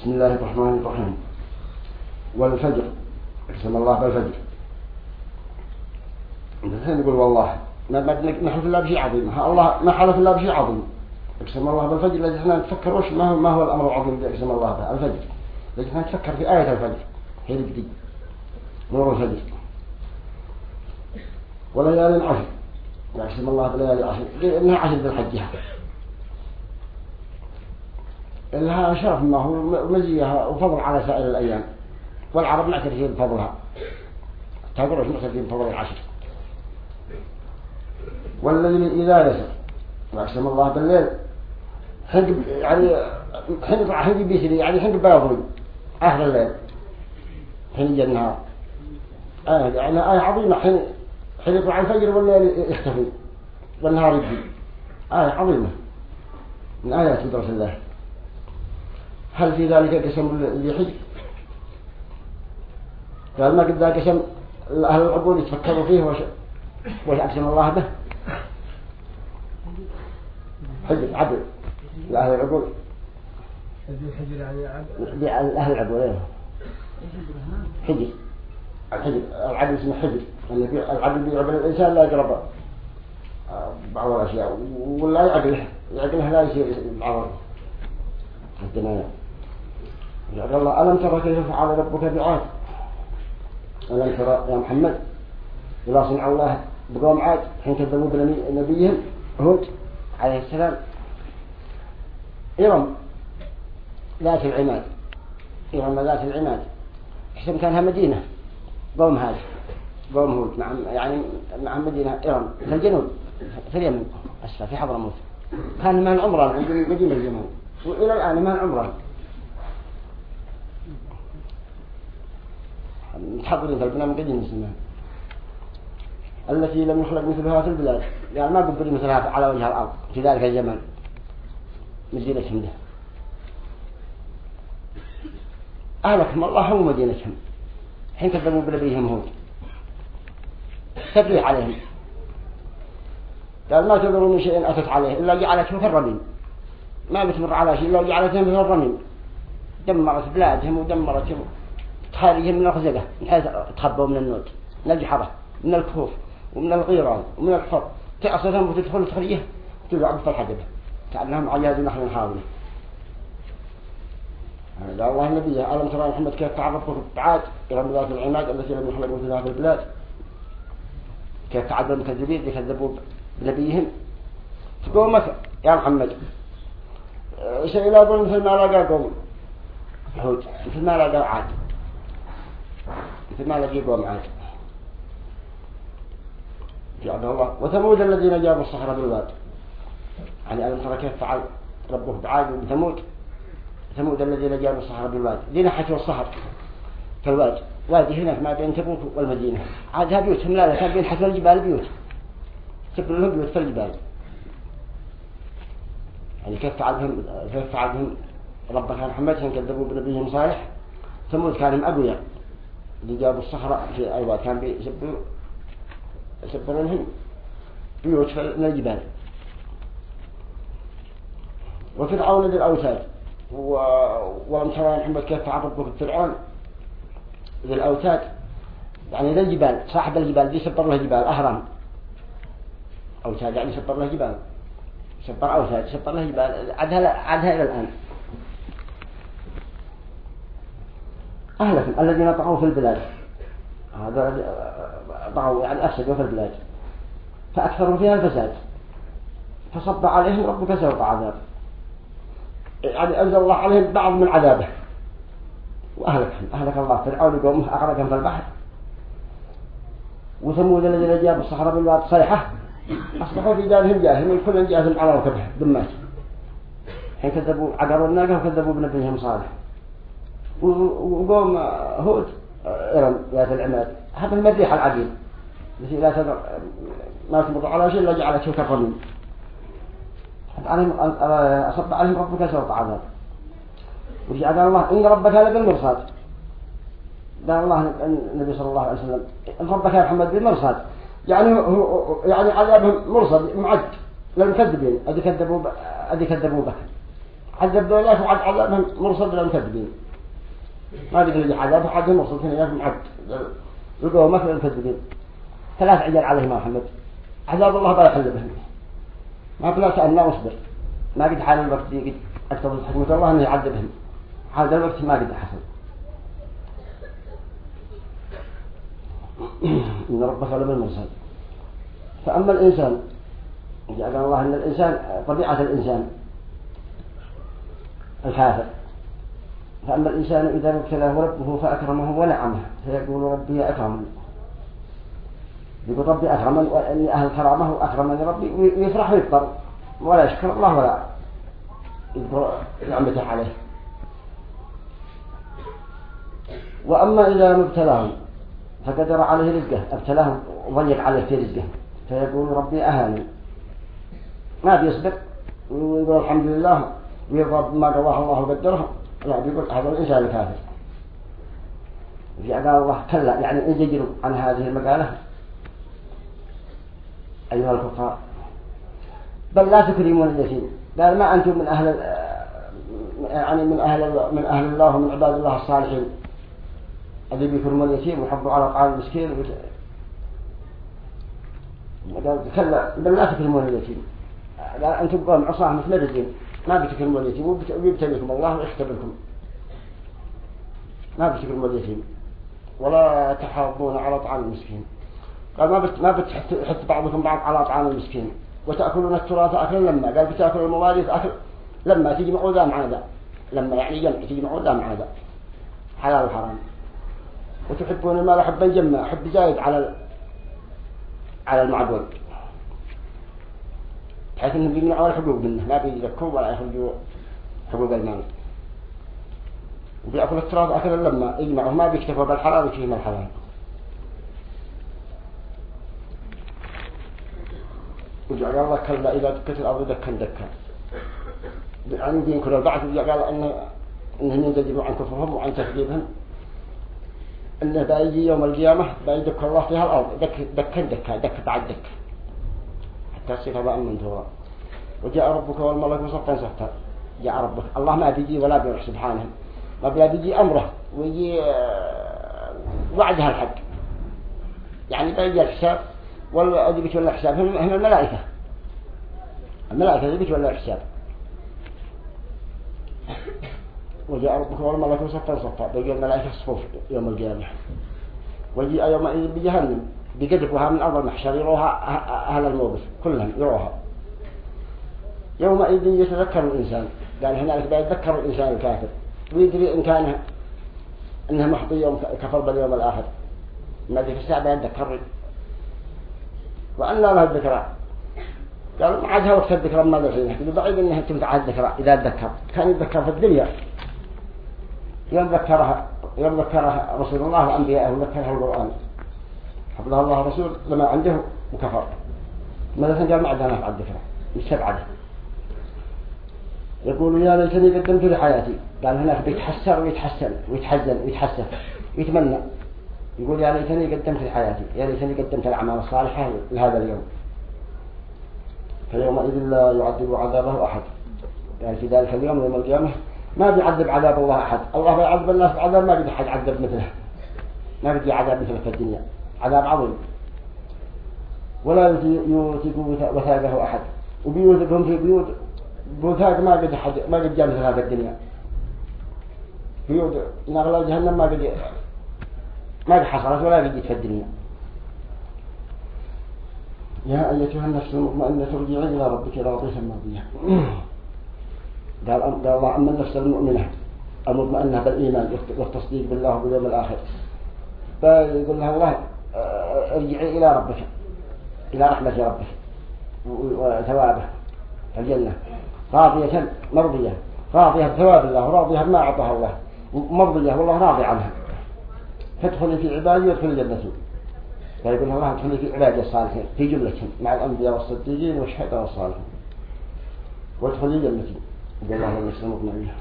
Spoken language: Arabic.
بسم الله الرحمن الرحيم. والفجر، اقسم الله بالفجر. الحين يقول والله ما نحلف الله بشيء عظيم، الله ما حلف الله بشيء عظيم. اقسم الله بالفجر، لازم احنا نتفكر وش ما هو الأمر العظيم اللي اقسم الله به الفجر. لازم احنا نتفكر في آية الفجر، هي الجديد نور الفجر. وليالي عشر، اقسم الله بليالي عشر، إنها عشر بالحجة لها شرف ما هو مزيها وفضل على سائر الأيام، والعرب معترفين بفضلها، تقولوا معترفين بفضل العشر. والليل إذا يسر، وأقسم الله بالليل حق يعني حق بيسري، يعني حق بيضرب آخر الليل حين يجي النهار. يعني آية عظيمة، حين يطلع الفجر والليل يختفي والنهار يبدي. آية عظيمة من آيات قدرة الله. هل في ذلك قسم ذي حجر؟ قال ما قد ذا قسم أهل العقول يتفكروا فيه وش أقسم الله به. حجر عدل لأهل العقول، حجر يعني عدل لأهل العقول. حجر الحجر العدل اسمه حجر، العدل بيعبر الإنسان لا يقرب بعض الأشياء، ولا يعقله لا يصير بعض الدنيا. يقول الله ألم ترى كيف فعل ربك بعاد؟ ألم ترى يا محمد إذا صنع الله بقوم عاد حين كذبوا بنبيهم هود عليه السلام. إرم ذات العماد، إرم ذات العماد، حسب كانها مدينة قوم هاد قوم هود مع مدينة إرم في الجنوب في اليمن أسفل في حضرموت. كان من عمران عند مدينة اليمن، وإلى الآن من عمران متحضرين في البناء من قديم اسمها، التي لم يخلق مثلها في البلاد، يعني ما قبل مثلها على وجه الأرض في ذلك الزمان. مدينتهم ده أهلكهم الله ومدينتهم حين كذبوا بنبيهم هود، تبريح عليهم. قال ما تذروا من شيء أتت عليه إلا جعلته كالرميم، ما بتمر على شيء إلا جعلته مثل الرميم. دمرت بلادهم ودمرتهم، تخارجهم من الخزقة من حيث تخبوا من النود، من الجحرة، من الكهوف، ومن الغيران، ومن الحر، تعصتهم وتدخل تخرجه وتقعد في الحدبة كأنهم عياذ نحن حاضنة. قال الله النبي ألم ترى محمد كيف تعرفوا بعاد إلى ذات العماد التي لم يخلق مثلها في البلاد، كيف تعذب المكذبين اللي كذبوا بنبيهم. تقومك يا محمد شيء لا يقول مثل ما لقى قوم هود، مثل ما لقى عاد، مثل ما لقى قوم عاد. جعل الله وثمود الذين جابوا الصخر بالواد، يعني ألم ترى كيف فعل ربه بعاد وثمود. ثمود الذين جابوا الصخر بالواد، دي نحتوا الصخر في الواد، وادي هناك ما بين تبوك والمدينة. عادها بيوتهم لا كان بين حتى الجبال بيوت، سبوا لهم بيوت في الجبال. يعني كيف فعلهم ربك يا محمد حين كذبوا بنبيهم صالح. ثمود كانوا أقوياء اللي جابوا الصخرة في الواد، كان يسبوا لهم بيوت في الجبال. وفرعون ذي الأوتاد، ولم ترى محمد كيف فعل ربك فرعون ذي الأوتاد، يعني ذي الجبال، صاحب الجبال دي سبر له جبال أهرام. أوتاد يعني سبر له جبال، سبر أوتاد سبر له جبال عدها إلى الآن. أهلكم الذين طغوا في البلاد، هذا طغوا يعني أفسدوا في البلاد فأكثروا فيها الفساد، فصب عليهم ربك سوط عذاب، يعني أنزل الله عليهم بعض من عذابه وأهلكهم. أهلك الله فرعون قومه أغرقهم في البحر. وثمود الذين جابوا الصخر بالواد صيحة أصبحوا في دارهم جاهلين، كل جاهل على ركبه دمات حين كذبوا عقروا الناقة وكذبوا بنبيهم صالح. وقوم هود إرم ذات العماد، هذا المريح العديد التي لا تدر ما تمر على شيء إلا جعلته كالرميم. أصب عليهم ربك سوط عذاب. وجعل الله إن ربك لبالمرصاد، قال الله النبي صلى الله عليه وسلم إن ربك يا محمد بالمرصاد، يعني عذابهم مرصد معد للمكذبين أدي كذبوا بك. عذب ذولاك وعد عذابهم مرصد لهم كذبين ما بيقول لي عذاب عذاب مرصد هنا معد يقولوا مثلا كذبين 3 عجل عليه ما محمد عذاب الله بلا يحل بهم ما بلا سألنا واصبر ما قد حال الوقت دي قد أكتب حكمة الله أنه يعذبهم هذا الوقت ما قد حصل إن ربك لبالمرصد. فأما الإنسان جعل الله أن الإنسان طبيعة الإنسان الكافر. فأما الإنسان إذا ابتلاه ربه فأكرمه ونعمه فيقول ربي أكرمني يقول ربي أكرمني وأني أهل كرامه وأكرمني ربي ويفرح ويكبر ولا يشكر الله ولا يذكر نعمته عليه. وأما إذا ابتلاه فقدر عليه رزقه ابتلاه وضيق عليه في رزقه فيقول ربي أهاني ما بيصبر ويقول الحمد لله ويرضى بما قضاه الله وقدره لا بيقول هذا الإنسان كافر. قال الله كلا يعني انزجروا عن هذه المقالة أيها الكفار بل لا تكرمون اليتيم. قال ما أنتم من أهل يعني من أهل الله ومن عباد الله الصالحين الذي بيكرمون اليتيم ويحبوا على طعام المسكين قال كلا بل لا تكرمون اليتيم. قال أنتم قوم عصاه متمردين ما بتكرمون اليتيم ويبتليكم الله ويختبركم ما بتكرمون اليتيم ولا تحاضون على طعام المسكين. قال ما بتحث بعضكم بعض على طعام المسكين وتأكلون التراث أكلا لما قال بتأكلوا المواريث أكل لما تجمعوا ذا مع ذا لما يعني جمع تجمعوا ذا مع ذا حلال وحرام وتحبون المال حبا جما حب زايد على المعدول بحيث انهم بيمنعوا الحقوق منه ما بيذكروا ولا يخرجوا حقوق المال وبيأكلوا التراث أكلا لما يجمعوا ما بيكتفوا بالحلال ويكتفوا الحلال. وجعل الله كلا إذا دكت الأرض دكا دكا يعني بينكروا البعض قال إنهم ينزجروا عن كفرهم وعن تكذيبهم إنه بيجي يوم القيامة بيدك الله فيها الأرض دكا دكا دك بعد دك حتى يصير هذا من دورا. وجاء ربك والملك صفا صفا جاء ربك الله ما بيجي ولا بيروح سبحانه ما بيجي أمره ويجي وعدها الحق يعني بيجي الحساب والذي بيتولى الحساب هم الملائكة اللي بيتولى الحساب. وجاء ربك والملك صفا صفا بيجي الملائكة صفوف يوم القيامة. وجاء يومئذ بجهنم بقذفها من أرض المحشر يروها أهل الموقف كلهم يروها. يومئذ يتذكر الإنسان قال هنالك بيتذكر الإنسان الكافر ويدري إن كان إنه محظي يوم كفر باليوم الآخر ما في الساعة بيتذكر وأن له الذكرى. قال عادها وقت الذكرى ما ذكرينه يقول بعيد إنها تمتع الذكرى إذا تذكر كان يتذكر في الدنيا يوم ذكرها رسول الله وأنبياءه وذكرها القرآن حفظها الله رسول لما عنده وكفر ماذا قال ما عندنا نفع الذكرى يستبعده. يقول يا ليتني قدمت لحياتي قال هناك بيتحسر ويتحسن ويتحزن ويتحسف ويتمنى يقول يا ليتني قدمت لحياتي يا ليتني قدمت الأعمال الصالحة لهذا اليوم فيومئذ لا يعذب عذابه أحد. يعني في ذلك اليوم يوم القيامة ما بيعذب عذاب الله أحد. الله بيعذب الناس بعذاب ما بيحد عذب مثله ما بيجي عذاب مثله في الدنيا عذاب عظيم ولا يوثق وثاقه أحد وبيوثقهم في بيوت بوثاق ما قد جاء مثل هذا الدنيا بيوت نغلى جهنم ما قد حصلت ولا قد جيت في الدنيا. يا أيتها النفس المطمئنة ارجعي إلى ربك راضية مرضية. قال الله أما النفس المؤمنة المطمئنة بالإيمان والتصديق بالله واليوم الآخر فيقول لها الله ارجعي إلى ربك إلى رحمة ربك وثوابه الجنة راضية مرضية راضية بثواب الله راضية بما أعطاها الله مرضية والله راضي عنها فادخلي في عبادي وادخلي جنتي. فيقول الله ادخلي في عبادي الصالحين في جملتهم مع الأنبياء والصديقين والشهداء والصالحين وادخلي جنتي. قال الله النفس المطمئنة